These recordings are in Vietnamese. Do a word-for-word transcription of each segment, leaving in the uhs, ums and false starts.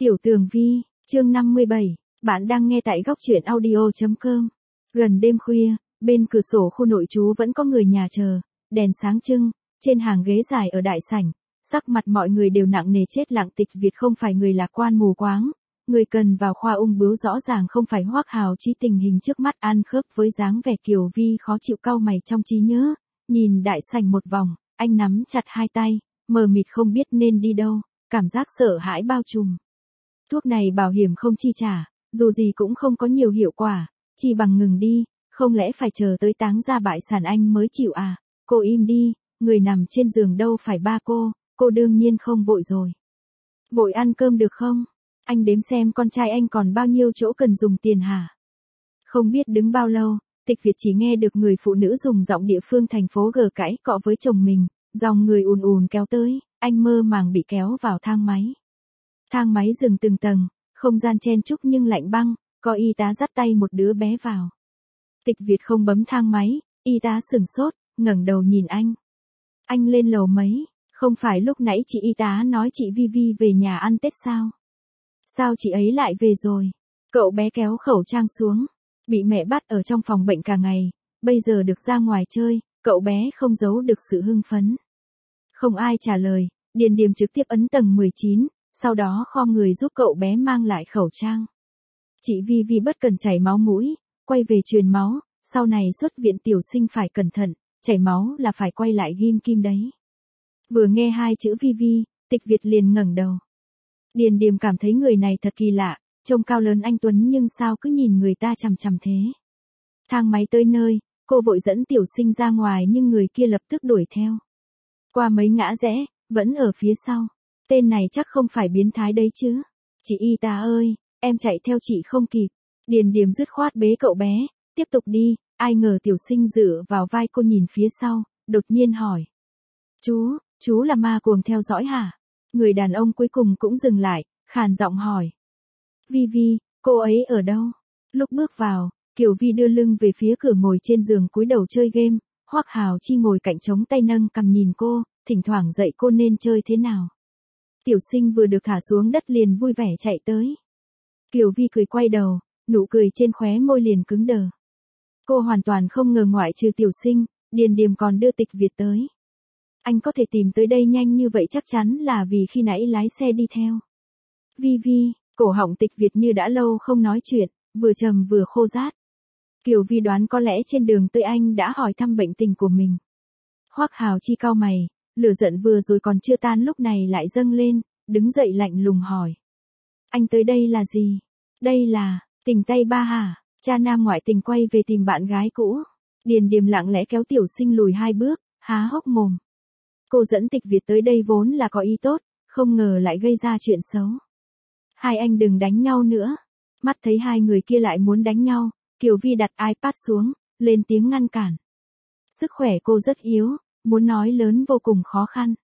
Tiểu Tường Vi, chương năm mươi bảy, bạn đang nghe tại góc truyện audio.com. Gần đêm khuya, bên cửa sổ khu nội trú vẫn có người nhà chờ, đèn sáng trưng, trên hàng ghế dài ở đại sảnh, sắc mặt mọi người đều nặng nề chết lặng. Tịch Việt không phải người lạc quan mù quáng, người cần vào khoa ung bướu rõ ràng không phải Hoắc Hào Chi. Tình hình trước mắt ăn khớp với dáng vẻ Kiều Vi khó chịu cau mày trong trí nhớ, nhìn đại sảnh một vòng, anh nắm chặt hai tay, mờ mịt không biết nên đi đâu, cảm giác sợ hãi bao trùm. Thuốc này bảo hiểm không chi trả, dù gì cũng không có nhiều hiệu quả, chỉ bằng ngừng đi, không lẽ phải chờ tới táng ra bại sản anh mới chịu à? Cô im đi, người nằm trên giường đâu phải ba cô, cô đương nhiên không vội rồi. Vội ăn cơm được không? Anh đếm xem con trai anh còn bao nhiêu chỗ cần dùng tiền hả? Không biết đứng bao lâu, Tịch Việt chỉ nghe được người phụ nữ dùng giọng địa phương thành phố gờ cãi cọ với chồng mình, dòng người ùn ùn kéo tới, anh mơ màng bị kéo vào thang máy. Thang máy dừng từng tầng, không gian chen chúc nhưng lạnh băng, có y tá dắt tay một đứa bé vào. Tịch Việt không bấm thang máy, y tá sửng sốt, ngẩng đầu nhìn anh. Anh lên lầu mấy, không phải lúc nãy chị y tá nói chị Vi Vi về nhà ăn Tết sao? Sao chị ấy lại về rồi? Cậu bé kéo khẩu trang xuống, bị mẹ bắt ở trong phòng bệnh cả ngày, bây giờ được ra ngoài chơi, cậu bé không giấu được sự hưng phấn. Không ai trả lời, Điền Điềm trực tiếp ấn tầng mười chín, sau đó khom người giúp cậu bé mang lại khẩu trang. Chị Vi Vi bất cần chảy máu mũi, quay về truyền máu, sau này xuất viện tiểu sinh phải cẩn thận, chảy máu là phải quay lại ghim kim đấy. Vừa nghe hai chữ Vi Vi, Tịch Việt liền ngẩng đầu. Điền Điềm cảm thấy người này thật kỳ lạ, trông cao lớn anh tuấn nhưng sao cứ nhìn người ta chằm chằm thế. Thang máy tới nơi, cô vội dẫn tiểu sinh ra ngoài nhưng người kia lập tức đuổi theo. Qua mấy ngã rẽ, vẫn ở phía sau. Tên này chắc không phải biến thái đấy chứ. Chị y tá ơi, em chạy theo chị không kịp. Điền Điềm dứt khoát bế cậu bé, tiếp tục đi, ai ngờ tiểu sinh dựa vào vai cô nhìn phía sau, đột nhiên hỏi. Chú, chú là ma cuồng theo dõi hả? Người đàn ông cuối cùng cũng dừng lại, khàn giọng hỏi. Vi Vi, cô ấy ở đâu? Lúc bước vào, Kiều Vi đưa lưng về phía cửa ngồi trên giường cúi đầu chơi game, Hoắc Hào Chi ngồi cạnh chống tay nâng cằm nhìn cô, thỉnh thoảng dạy cô nên chơi thế nào. Tiểu sinh vừa được thả xuống đất liền vui vẻ chạy tới. Kiều Vi cười quay đầu, nụ cười trên khóe môi liền cứng đờ. Cô hoàn toàn không ngờ ngoại trừ tiểu sinh, Điền Điềm còn đưa Tịch Việt tới. Anh có thể tìm tới đây nhanh như vậy chắc chắn là vì khi nãy lái xe đi theo. Vi Vi, cổ họng Tịch Việt như đã lâu không nói chuyện, vừa trầm vừa khô rát. Kiều Vi đoán có lẽ trên đường tới anh đã hỏi thăm bệnh tình của mình. Hoắc Hào Chi cau mày, lửa giận vừa rồi còn chưa tan lúc này lại dâng lên, đứng dậy lạnh lùng hỏi. Anh tới đây là gì? Đây là, tình tay ba hả? Cha nam ngoại tình quay về tìm bạn gái cũ. Điền Điềm lặng lẽ kéo tiểu sinh lùi hai bước, há hốc mồm. Cô dẫn Tịch Việt tới đây vốn là có ý tốt, không ngờ lại gây ra chuyện xấu. Hai anh đừng đánh nhau nữa. Mắt thấy hai người kia lại muốn đánh nhau, Kiều Vi đặt iPad xuống, lên tiếng ngăn cản. Sức khỏe cô rất yếu, muốn nói lớn vô cùng khó khăn.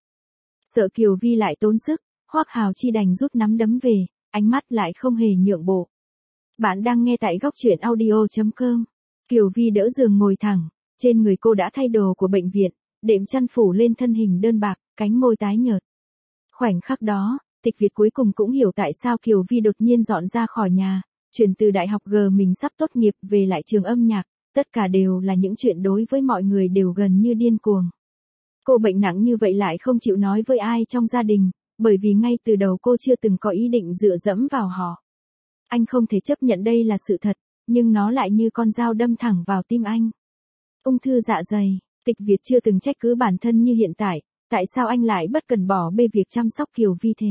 Sợ Kiều Vi lại tốn sức, Hoắc Hào Chi đành rút nắm đấm về, ánh mắt lại không hề nhượng bộ. Bạn đang nghe tại góc truyện audio.com. Kiều Vi đỡ giường ngồi thẳng, trên người cô đã thay đồ của bệnh viện, đệm chăn phủ lên thân hình đơn bạc, cánh môi tái nhợt. Khoảnh khắc đó, Tịch Việt cuối cùng cũng hiểu tại sao Kiều Vi đột nhiên dọn ra khỏi nhà, chuyển từ đại học G mình sắp tốt nghiệp về lại trường âm nhạc, tất cả đều là những chuyện đối với mọi người đều gần như điên cuồng. Cô bệnh nặng như vậy lại không chịu nói với ai trong gia đình, bởi vì ngay từ đầu cô chưa từng có ý định dựa dẫm vào họ. Anh không thể chấp nhận đây là sự thật, nhưng nó lại như con dao đâm thẳng vào tim anh. Ung thư dạ dày, Tịch Việt chưa từng trách cứ bản thân như hiện tại, tại sao anh lại bất cần bỏ bê việc chăm sóc Kiều Vi thế?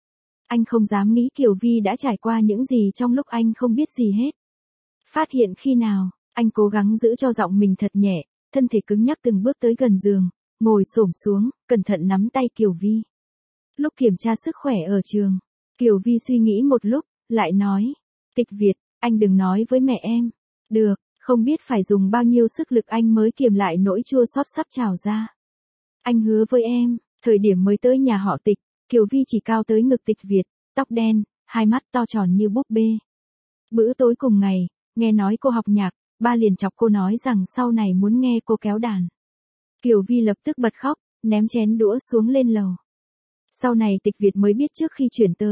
Anh không dám nghĩ Kiều Vi đã trải qua những gì trong lúc anh không biết gì hết. Phát hiện khi nào, anh cố gắng giữ cho giọng mình thật nhẹ, thân thể cứng nhắc từng bước tới gần giường, ngồi xổm xuống, cẩn thận nắm tay Kiều Vi. Lúc kiểm tra sức khỏe ở trường, Kiều Vi suy nghĩ một lúc, lại nói, Tịch Việt, anh đừng nói với mẹ em. Được, không biết phải dùng bao nhiêu sức lực anh mới kiềm lại nỗi chua xót sắp trào ra. Anh hứa với em, thời điểm mới tới nhà họ Tịch, Kiều Vi chỉ cao tới ngực Tịch Việt, tóc đen, hai mắt to tròn như búp bê. Bữa tối cùng ngày, nghe nói cô học nhạc, ba liền chọc cô nói rằng sau này muốn nghe cô kéo đàn. Kiều Vi lập tức bật khóc, ném chén đũa xuống lên lầu. Sau này Tịch Việt mới biết trước khi chuyển tới,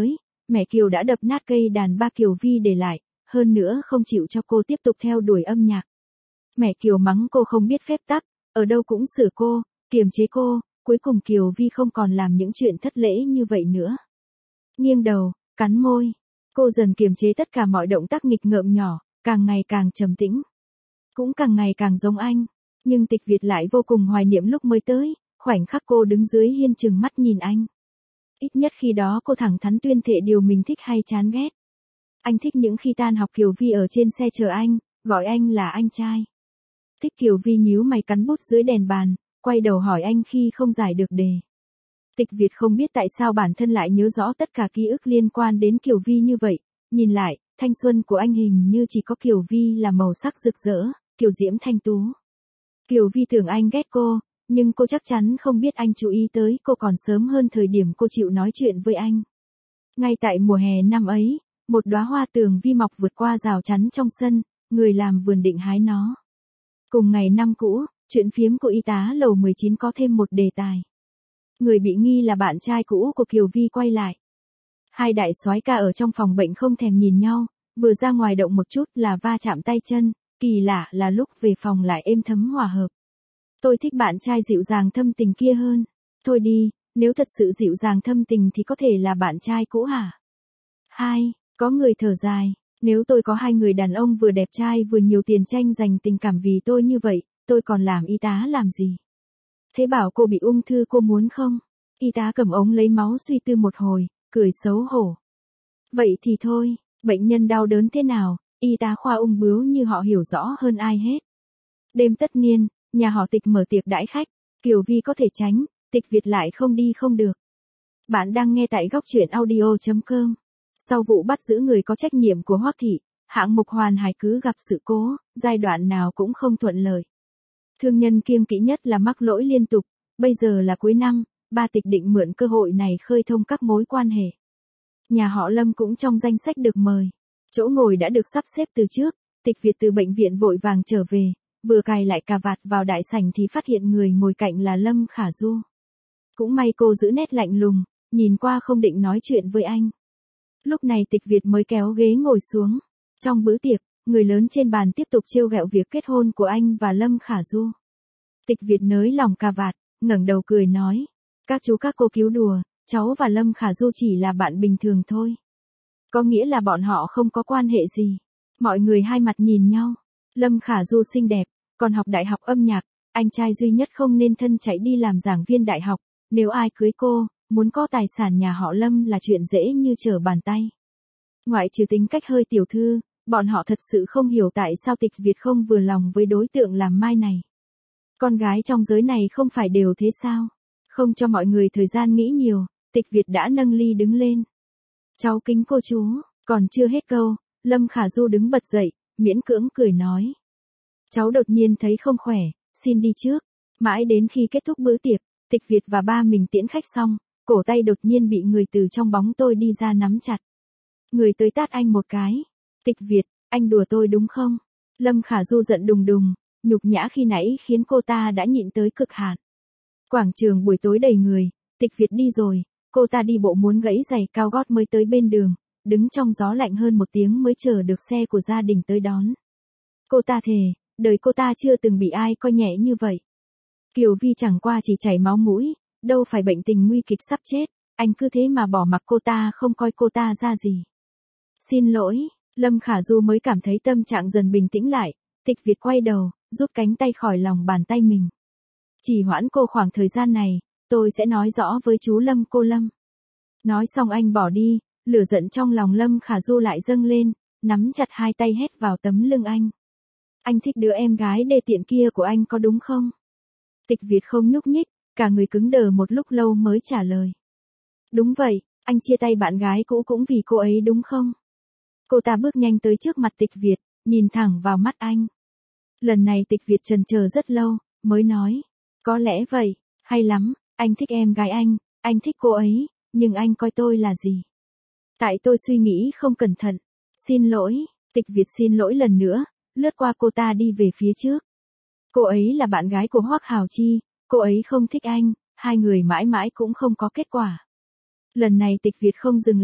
Mẹ Kiều đã đập nát cây đàn ba Kiều Vi để lại, hơn nữa không chịu cho cô tiếp tục theo đuổi âm nhạc. Mẹ Kiều mắng cô không biết phép tắc, ở đâu cũng sửa cô, kiềm chế cô, cuối cùng Kiều Vi không còn làm những chuyện thất lễ như vậy nữa. Nghiêng đầu, cắn môi, cô dần kiềm chế tất cả mọi động tác nghịch ngợm nhỏ, càng ngày càng trầm tĩnh. Cũng càng ngày càng giống anh, nhưng Tịch Việt lại vô cùng hoài niệm lúc mới tới, khoảnh khắc cô đứng dưới hiên chừng mắt nhìn anh. Ít nhất khi đó cô thẳng thắn tuyên thệ điều mình thích hay chán ghét. Anh thích những khi tan học Kiều Vi ở trên xe chờ anh, gọi anh là anh trai. Thích Kiều Vi nhíu mày cắn bút dưới đèn bàn, quay đầu hỏi anh khi không giải được đề. Tịch Việt không biết tại sao bản thân lại nhớ rõ tất cả ký ức liên quan đến Kiều Vi như vậy, nhìn lại, thanh xuân của anh hình như chỉ có Kiều Vi là màu sắc rực rỡ, kiều diễm thanh tú. Kiều Vi tưởng anh ghét cô, nhưng cô chắc chắn không biết anh chú ý tới cô còn sớm hơn thời điểm cô chịu nói chuyện với anh. Ngay tại mùa hè năm ấy, một đóa hoa tường vi mọc vượt qua rào chắn trong sân, người làm vườn định hái nó. Cùng ngày năm cũ, chuyện phiếm của y tá lầu mười chín có thêm một đề tài. Người bị nghi là bạn trai cũ của Kiều Vi quay lại. Hai đại soái ca ở trong phòng bệnh không thèm nhìn nhau, vừa ra ngoài động một chút là va chạm tay chân, kỳ lạ là lúc về phòng lại êm thấm hòa hợp. Tôi thích bạn trai dịu dàng thâm tình kia hơn. Thôi đi, nếu thật sự dịu dàng thâm tình thì có thể là bạn trai cũ hả? Hai, có người thở dài, nếu tôi có hai người đàn ông vừa đẹp trai vừa nhiều tiền tranh giành tình cảm vì tôi như vậy, tôi còn làm y tá làm gì? Thế bảo cô bị ung thư cô muốn không? Y tá cầm ống lấy máu suy tư một hồi, cười xấu hổ. Vậy thì thôi, bệnh nhân đau đớn thế nào, y tá khoa ung bướu như họ hiểu rõ hơn ai hết. Đêm tất niên, nhà họ Tịch mở tiệc đãi khách, Kiều Vi có thể tránh, Tịch Việt lại không đi không được. Bạn đang nghe tại góc truyện audio chấm com. Sau vụ bắt giữ người có trách nhiệm của Hoắc Thị, hạng mục Hoàn Hải cứ gặp sự cố, giai đoạn nào cũng không thuận lợi. Thương nhân kiêng kỵ nhất là mắc lỗi liên tục, bây giờ là cuối năm, ba Tịch định mượn cơ hội này khơi thông các mối quan hệ. Nhà họ Lâm cũng trong danh sách được mời. Chỗ ngồi đã được sắp xếp từ trước, Tịch Việt từ bệnh viện vội vàng trở về, vừa cài lại cà vạt vào đại sảnh thì phát hiện người ngồi cạnh là Lâm Khả Du. Cũng may cô giữ nét lạnh lùng, nhìn qua không định nói chuyện với anh. Lúc này Tịch Việt mới kéo ghế ngồi xuống. Trong bữa tiệc, người lớn trên bàn tiếp tục trêu ghẹo việc kết hôn của anh và Lâm Khả Du. Tịch Việt nới lỏng cà vạt, ngẩng đầu cười nói. Các chú các cô cứu đùa, cháu và Lâm Khả Du chỉ là bạn bình thường thôi. Có nghĩa là bọn họ không có quan hệ gì. Mọi người hai mặt nhìn nhau. Lâm Khả Du xinh đẹp, còn học đại học âm nhạc, anh trai duy nhất không nên thân chạy đi làm giảng viên đại học. Nếu ai cưới cô, muốn có tài sản nhà họ Lâm là chuyện dễ như trở bàn tay. Ngoại trừ tính cách hơi tiểu thư, bọn họ thật sự không hiểu tại sao Tịch Việt không vừa lòng với đối tượng làm mai này. Con gái trong giới này không phải đều thế sao? Không cho mọi người thời gian nghĩ nhiều, Tịch Việt đã nâng ly đứng lên. Cháu kính cô chú, còn chưa hết câu, Lâm Khả Du đứng bật dậy, miễn cưỡng cười nói. Cháu đột nhiên thấy không khỏe, xin đi trước. Mãi đến khi kết thúc bữa tiệc, Tịch Việt và ba mình tiễn khách xong, cổ tay đột nhiên bị người từ trong bóng tôi đi ra nắm chặt. Người tới tát anh một cái. Tịch Việt, anh đùa tôi đúng không? Lâm Khả Du giận đùng đùng, nhục nhã khi nãy khiến cô ta đã nhịn tới cực hạn. Quảng trường buổi tối đầy người, Tịch Việt đi rồi, cô ta đi bộ muốn gãy giày cao gót mới tới bên đường, đứng trong gió lạnh hơn một tiếng mới chờ được xe của gia đình tới đón. Cô ta thề, đời cô ta chưa từng bị ai coi nhẹ như vậy. Kiều Vi chẳng qua chỉ chảy máu mũi, đâu phải bệnh tình nguy kịch sắp chết, anh cứ thế mà bỏ mặc cô ta không coi cô ta ra gì. Xin lỗi, Lâm Khả Du mới cảm thấy tâm trạng dần bình tĩnh lại, Tịch Việt quay đầu, rút cánh tay khỏi lòng bàn tay mình. Chỉ hoãn cô khoảng thời gian này, tôi sẽ nói rõ với chú Lâm cô Lâm. Nói xong anh bỏ đi, lửa giận trong lòng Lâm Khả Du lại dâng lên, nắm chặt hai tay hét vào tấm lưng anh. Anh thích đứa em gái đê tiện kia của anh có đúng không? Tịch Việt không nhúc nhích, cả người cứng đờ một lúc lâu mới trả lời. Đúng vậy, anh chia tay bạn gái cũ cũng vì cô ấy đúng không? Cô ta bước nhanh tới trước mặt Tịch Việt, nhìn thẳng vào mắt anh. Lần này Tịch Việt chần chờ rất lâu, mới nói. Có lẽ vậy, hay lắm, anh thích em gái anh, anh thích cô ấy, nhưng anh coi tôi là gì? Tại tôi suy nghĩ không cẩn thận. Xin lỗi, Tịch Việt xin lỗi lần nữa, lướt qua cô ta đi về phía trước. Cô ấy là bạn gái của Hoắc Hào Chi, cô ấy không thích anh, hai người mãi mãi cũng không có kết quả. Lần này Tịch Việt không dừng lại,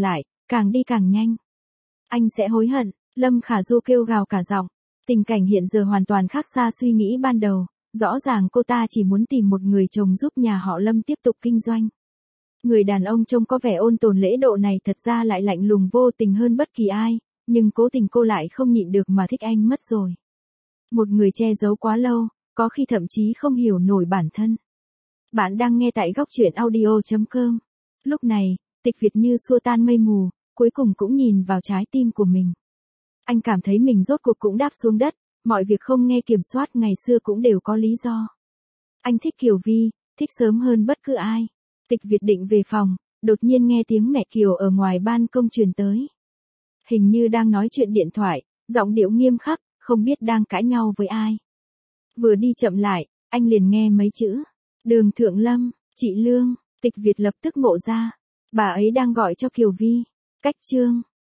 càng đi càng nhanh. Anh sẽ hối hận, Lâm Khả Du kêu gào cả giọng. Tình cảnh hiện giờ hoàn toàn khác xa suy nghĩ ban đầu, rõ ràng cô ta chỉ muốn tìm một người chồng giúp nhà họ Lâm tiếp tục kinh doanh. Người đàn ông trông có vẻ ôn tồn lễ độ này thật ra lại lạnh lùng vô tình hơn bất kỳ ai, nhưng cố tình cô lại không nhịn được mà thích anh mất rồi. Một người che giấu quá lâu, có khi thậm chí không hiểu nổi bản thân. Bạn đang nghe tại góc truyện audio chấm com. Lúc này, Tịch Việt như xua tan mây mù, cuối cùng cũng nhìn vào trái tim của mình. Anh cảm thấy mình rốt cuộc cũng đáp xuống đất, mọi việc không nghe kiểm soát ngày xưa cũng đều có lý do. Anh thích Kiều Vi, thích sớm hơn bất cứ ai. Tịch Việt định về phòng, đột nhiên nghe tiếng mẹ Kiều ở ngoài ban công truyền tới. Hình như đang nói chuyện điện thoại, giọng điệu nghiêm khắc, không biết đang cãi nhau với ai. Vừa đi chậm lại, anh liền nghe mấy chữ. Đường Thượng Lâm, chị Lương. Tịch Việt lập tức ngộ ra. Bà ấy đang gọi cho Kiều Vi. Cách chương.